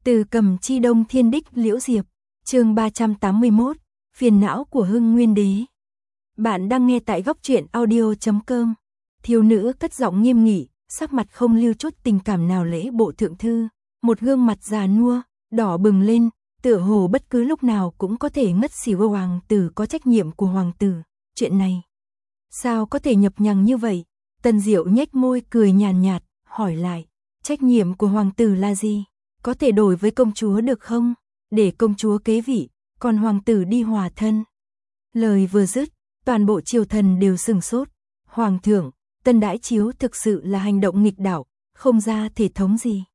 Từ Cầm Chi Đông Thiên Đích Liễu Diệp, chương 381, phiền não của Hưng Nguyên Đế. Bạn đang nghe tại góc truyện audio.com. Thiếu nữ cất giọng nghiêm nghị, sắc mặt không lưu chút tình cảm nào. Lễ bộ thượng thư, một gương mặt già nua, đỏ bừng lên, tựa hồ bất cứ lúc nào cũng có thể ngất xỉu. Hoàng tử có trách nhiệm của hoàng tử, chuyện này sao có thể nhập nhằng như vậy? Tân Diệu nhếch môi cười nhàn nhạt, hỏi lại, trách nhiệm của hoàng tử là gì? Có thể đổi với công chúa được không? Để công chúa kế vị, còn hoàng tử đi hòa thân. Lời vừa dứt, toàn bộ triều thần đều sửng sốt. Hoàng thượng, tân đãi chiếu thực sự là hành động nghịch đạo, không ra thể thống gì.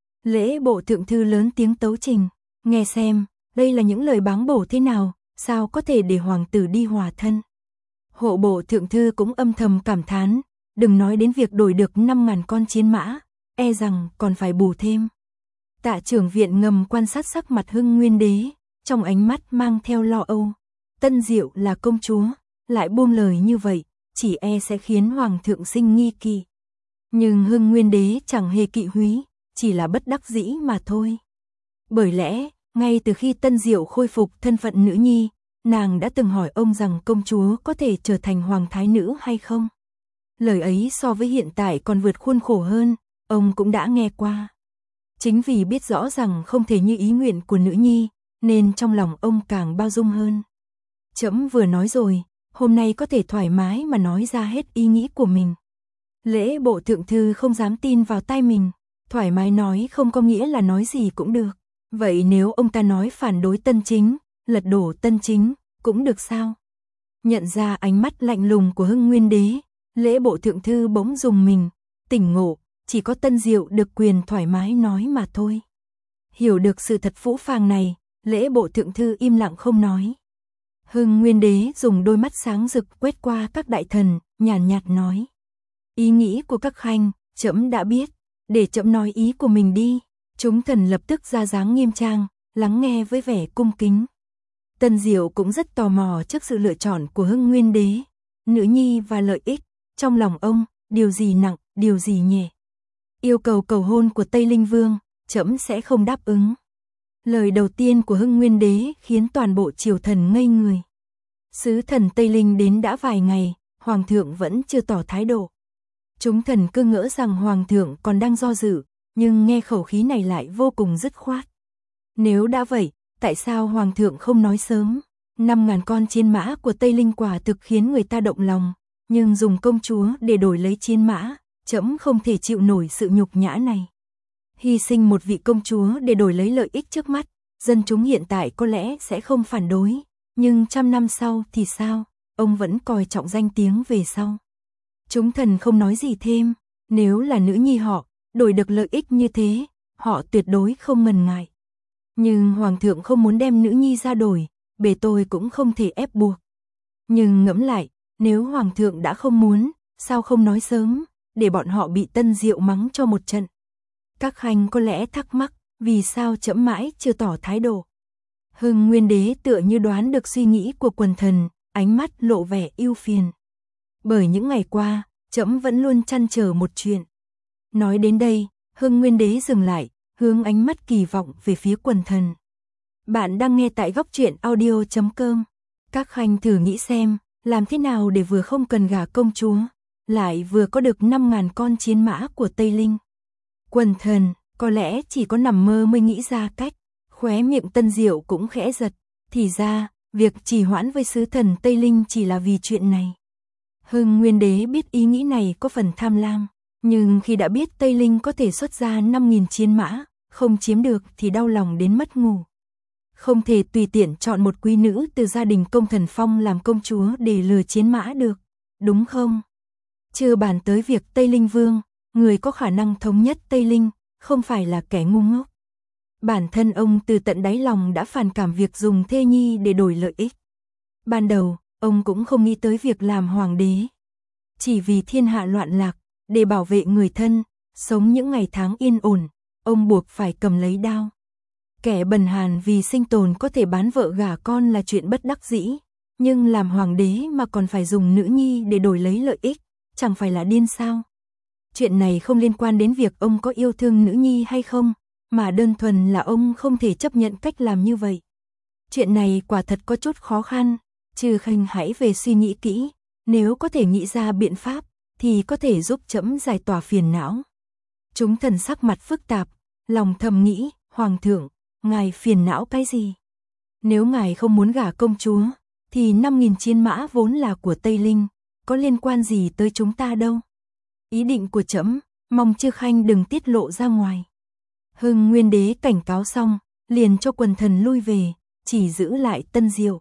Lễ bộ thượng thư lớn tiếng tấu trình, nghe xem, đây là những lời báng bổ thế nào, sao có thể để hoàng tử đi hòa thân. Hộ bộ thượng thư cũng âm thầm cảm thán, đừng nói đến việc đổi được 5.000 con chiến mã, e rằng còn phải bù thêm. Tạ trưởng viện ngầm quan sát sắc mặt Hưng Nguyên Đế, trong ánh mắt mang theo lo âu. Tân Diệu là công chúa, lại buông lời như vậy, chỉ e sẽ khiến hoàng thượng sinh nghi kỵ. Nhưng Hưng Nguyên Đế chẳng hề kỵ húy, chỉ là bất đắc dĩ mà thôi. Bởi lẽ, ngay từ khi Tân Diệu khôi phục thân phận nữ nhi, nàng đã từng hỏi ông rằng công chúa có thể trở thành hoàng thái nữ hay không. Lời ấy so với hiện tại còn vượt khuôn khổ hơn, ông cũng đã nghe qua. Chính vì biết rõ rằng không thể như ý nguyện của nữ nhi, nên trong lòng ông càng bao dung hơn. Trẫm vừa nói rồi, hôm nay có thể thoải mái mà nói ra hết ý nghĩ của mình. Lễ bộ thượng thư không dám tin vào tai mình, thoải mái nói không có nghĩa là nói gì cũng được. Vậy nếu ông ta nói phản đối Tân Chính, lật đổ Tân Chính, cũng được sao? Nhận ra ánh mắt lạnh lùng của Hưng Nguyên Đế, lễ bộ thượng thư bỗng rùng mình, tỉnh ngộ, chỉ có Tân Diệu được quyền thoải mái nói mà thôi. Hiểu được sự thật phũ phàng này, lễ bộ thượng thư im lặng không nói. Hưng Nguyên Đế dùng đôi mắt sáng rực quét qua các đại thần, nhàn nhạt nói. Ý nghĩ của các khanh, trẫm đã biết, để trẫm nói ý của mình đi. Chúng thần lập tức ra dáng nghiêm trang, lắng nghe với vẻ cung kính. Tân Diệu cũng rất tò mò trước sự lựa chọn của Hưng Nguyên Đế. Nữ nhi và lợi ích, trong lòng ông, điều gì nặng, điều gì nhẹ. Yêu cầu cầu hôn của Tây Linh Vương, trẫm sẽ không đáp ứng. Lời đầu tiên của Hưng Nguyên Đế khiến toàn bộ triều thần ngây người. Sứ thần Tây Linh đến đã vài ngày, hoàng thượng vẫn chưa tỏ thái độ. Chúng thần cứ ngỡ rằng hoàng thượng còn đang do dự, nhưng nghe khẩu khí này lại vô cùng dứt khoát. Nếu đã vậy, tại sao hoàng thượng không nói sớm? 5.000 con chiến mã của Tây Linh quả thực khiến người ta động lòng, nhưng dùng công chúa để đổi lấy chiến mã, trẫm không thể chịu nổi sự nhục nhã này. Hy sinh một vị công chúa để đổi lấy lợi ích trước mắt, dân chúng hiện tại có lẽ sẽ không phản đối, nhưng 100 năm sau thì sao? Ông vẫn coi trọng danh tiếng về sau. Chúng thần không nói gì thêm, nếu là nữ nhi họ, đổi được lợi ích như thế, họ tuyệt đối không ngần ngại. Nhưng hoàng thượng không muốn đem nữ nhi ra đổi, bề tôi cũng không thể ép buộc. Nhưng ngẫm lại, nếu hoàng thượng đã không muốn, sao không nói sớm, để bọn họ bị Tân Diệu mắng cho một trận. Các khanh có lẽ thắc mắc, vì sao trẫm mãi chưa tỏ thái độ. Hưng Nguyên Đế tựa như đoán được suy nghĩ của quần thần, ánh mắt lộ vẻ ưu phiền. Bởi những ngày qua, trẫm vẫn luôn trăn trở một chuyện. Nói đến đây, Hưng Nguyên Đế dừng lại, hướng ánh mắt kỳ vọng về phía quần thần. Bạn đang nghe tại góc truyện audio.com. Các khanh thử nghĩ xem, làm thế nào để vừa không cần gả công chúa, lại vừa có được 5.000 con chiến mã của Tây Linh. Quần thần, có lẽ chỉ có nằm mơ mới nghĩ ra cách. Khóe miệng Tân Diệu cũng khẽ giật. Thì ra, việc trì hoãn với sứ thần Tây Linh chỉ là vì chuyện này. Hưng Nguyên Đế biết ý nghĩ này có phần tham lam, nhưng khi đã biết Tây Linh có thể xuất ra 5.000 chiến mã, không chiếm được thì đau lòng đến mất ngủ. Không thể tùy tiện chọn một quý nữ từ gia đình công thần phong làm công chúa để lừa chiến mã được, đúng không? Chưa bàn tới việc Tây Linh Vương, người có khả năng thống nhất Tây Linh, không phải là kẻ ngu ngốc. Bản thân ông từ tận đáy lòng đã phản cảm việc dùng thê nhi để đổi lợi ích. Ban đầu, ông cũng không nghĩ tới việc làm hoàng đế. Chỉ vì thiên hạ loạn lạc, để bảo vệ người thân, sống những ngày tháng yên ổn, ông buộc phải cầm lấy đao. Kẻ bần hàn vì sinh tồn có thể bán vợ gả con là chuyện bất đắc dĩ, nhưng làm hoàng đế mà còn phải dùng nữ nhi để đổi lấy lợi ích, chẳng phải là điên sao? Chuyện này không liên quan đến việc ông có yêu thương nữ nhi hay không, mà đơn thuần là ông không thể chấp nhận cách làm như vậy. Chuyện này quả thật có chút khó khăn, Trư Khanh hãy về suy nghĩ kỹ, nếu có thể nghĩ ra biện pháp, thì có thể giúp trẫm giải tỏa phiền não. Chúng thần sắc mặt phức tạp, lòng thầm nghĩ, Hoàng thượng, ngài phiền não cái gì? Nếu ngài không muốn gả công chúa, thì 5.000 chiến mã vốn là của Tây Linh, có liên quan gì tới chúng ta đâu. Ý định của trẫm, mong Trư Khanh đừng tiết lộ ra ngoài. Hưng Nguyên Đế cảnh cáo xong, liền cho quần thần lui về, chỉ giữ lại Tân Diệu.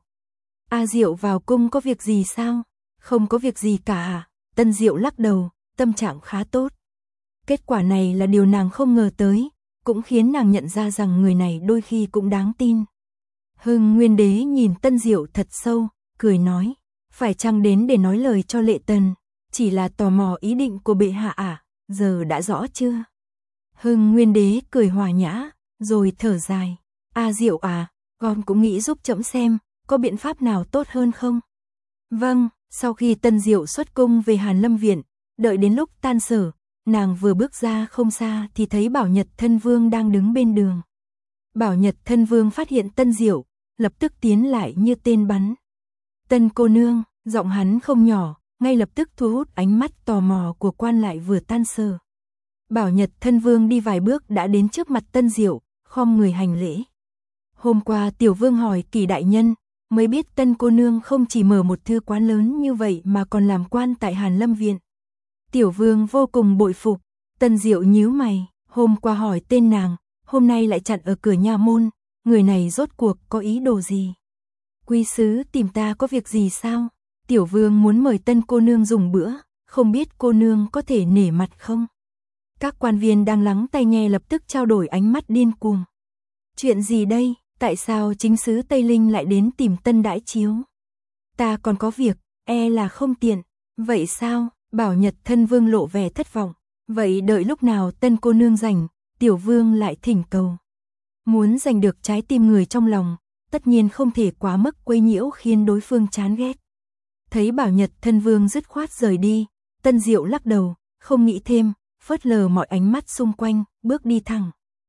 A Diệu vào cung có việc gì sao? Không có việc gì cả à? Tân Diệu lắc đầu, tâm trạng khá tốt. Kết quả này là điều nàng không ngờ tới, cũng khiến nàng nhận ra rằng người này đôi khi cũng đáng tin. Hưng Nguyên Đế nhìn Tân Diệu thật sâu, cười nói, phải chăng đến để nói lời cho Lệ Tần, chỉ là tò mò ý định của bệ hạ à, giờ đã rõ chưa? Hưng Nguyên Đế cười hòa nhã, rồi thở dài, A Diệu à, con cũng nghĩ giúp trẫm xem, có biện pháp nào tốt hơn không? Vâng, sau khi Tân Diệu xuất cung về Hàn Lâm Viện, đợi đến lúc tan sở, nàng vừa bước ra không xa thì thấy Bảo Nhật Thân Vương đang đứng bên đường. Bảo Nhật Thân Vương phát hiện Tân Diệu, lập tức tiến lại như tên bắn. Tân cô nương, giọng hắn không nhỏ, ngay lập tức thu hút ánh mắt tò mò của quan lại vừa tan sở. Bảo Nhật Thân Vương đi vài bước đã đến trước mặt Tân Diệu, khom người hành lễ. Hôm qua Tiểu Vương hỏi Kỳ đại nhân, mới biết Tân cô nương không chỉ mở một thư quán lớn như vậy mà còn làm quan tại Hàn Lâm Viện. Tiểu Vương vô cùng bội phục. Tân Diệu nhíu mày, hôm qua hỏi tên nàng, hôm nay lại chặn ở cửa nha môn, người này rốt cuộc có ý đồ gì? Quý sứ tìm ta có việc gì sao? Tiểu Vương muốn mời Tân cô nương dùng bữa, không biết cô nương có thể nể mặt không? Các quan viên đang lắng tai nghe lập tức trao đổi ánh mắt điên cuồng. Chuyện gì đây? Tại sao chính sứ Tây Linh lại đến tìm Tân Đãi Chiếu? Ta còn có việc, e là không tiện. Vậy sao? Bảo Nhật Thân Vương lộ vẻ thất vọng. Vậy đợi lúc nào Tân cô nương rảnh, Tiểu Vương lại thỉnh cầu. Muốn giành được trái tim người trong lòng, tất nhiên không thể quá mức quấy nhiễu khiến đối phương chán ghét. Thấy Bảo Nhật Thân Vương dứt khoát rời đi, Tân Diệu lắc đầu, không nghĩ thêm, phớt lờ mọi ánh mắt xung quanh, bước đi thẳng.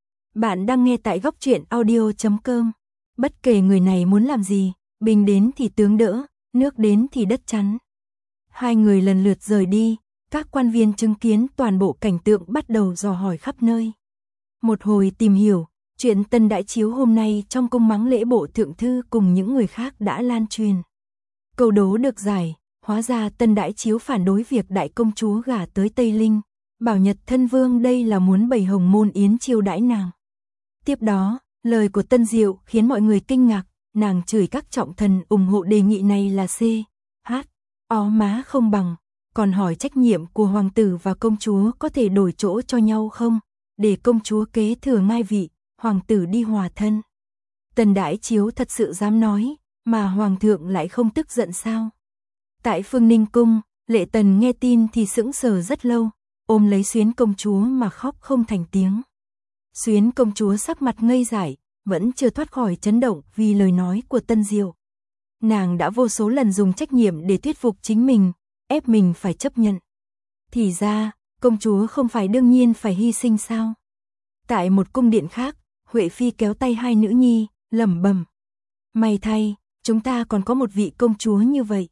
Bạn đang nghe tại góc truyện audio.com. Bất kể người này muốn làm gì, binh đến thì tướng đỡ, nước đến thì đất chắn. Hai người lần lượt rời đi, các quan viên chứng kiến toàn bộ cảnh tượng bắt đầu dò hỏi khắp nơi. Một hồi tìm hiểu, chuyện Tân Đãi Chiếu hôm nay trong cung mắng lễ bộ thượng thư cùng những người khác đã lan truyền. Câu đố được giải, hóa ra Tân Đãi Chiếu phản đối việc đại công chúa gả tới Tây Linh. Bảo Nhật Thân Vương đây là muốn bày hồng môn yến chiêu đãi nàng. Tiếp đó, lời của Tân Diệu khiến mọi người kinh ngạc, nàng chửi các trọng thần ủng hộ đề nghị này là C, H, O má không bằng, còn hỏi trách nhiệm của hoàng tử và công chúa có thể đổi chỗ cho nhau không, để công chúa kế thừa ngai vị, hoàng tử đi hòa thân. Tân Đãi Chiếu thật sự dám nói, mà hoàng thượng lại không tức giận sao? Tại Phương Ninh cung, Lệ Tần nghe tin thì sững sờ rất lâu, ôm lấy Xuyến công chúa mà khóc không thành tiếng. Xuyến công chúa sắc mặt ngây dại, vẫn chưa thoát khỏi chấn động vì lời nói của Tân Diệu. Nàng đã vô số lần dùng trách nhiệm để thuyết phục chính mình, ép mình phải chấp nhận. Thì ra, công chúa không phải đương nhiên phải hy sinh sao? Tại một cung điện khác, Huệ Phi kéo tay hai nữ nhi, lẩm bẩm: may thay, chúng ta còn có một vị công chúa như vậy.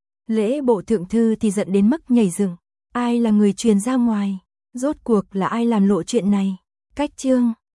Lễ bộ thượng thư thì giận đến mức nhảy dựng. Ai là người truyền ra ngoài? Rốt cuộc là ai làm lộ chuyện này? Cách chương